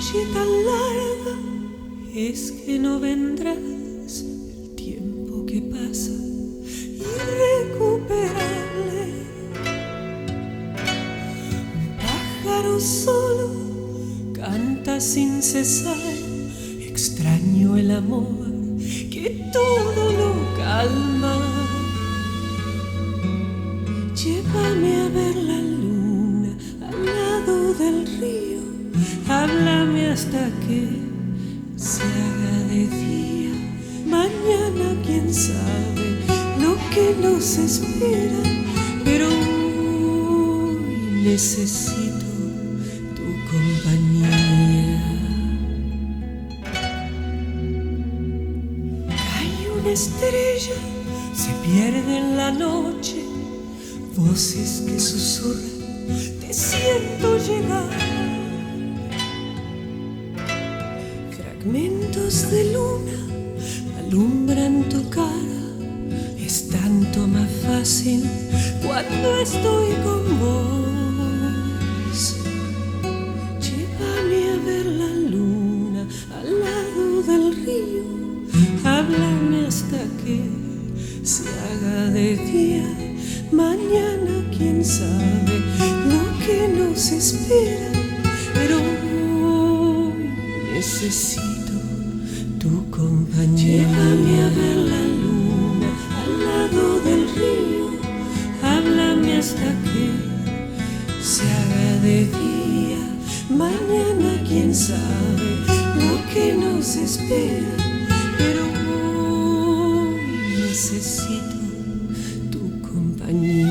noche tan larga es que no vendrás, el tiempo que pasa irrecuperable. Un pájaro solo canta sin cesar, extraño el amor que todo lo calma. Llévame a ver la luna al lado del río, háblame hasta que se haga de día. Mañana quién sabe lo que nos espera, pero hoy necesito tu compañía. Hay una estrella, se pierde en la noche, voces que susurran, te siento llegar. Fragmentos de luna alumbran tu cara, es tanto más fácil cuando estoy con vos. Llévame a ver la luna al lado del río, háblame hasta que se haga de día. Mañana quién sabe lo que nos espera, pero hoy necesito tu compañía. Llévame a ver la luna al lado del río, háblame hasta que se haga de día. Mañana quién sabe lo que nos espera, pero hoy necesito tu compañía.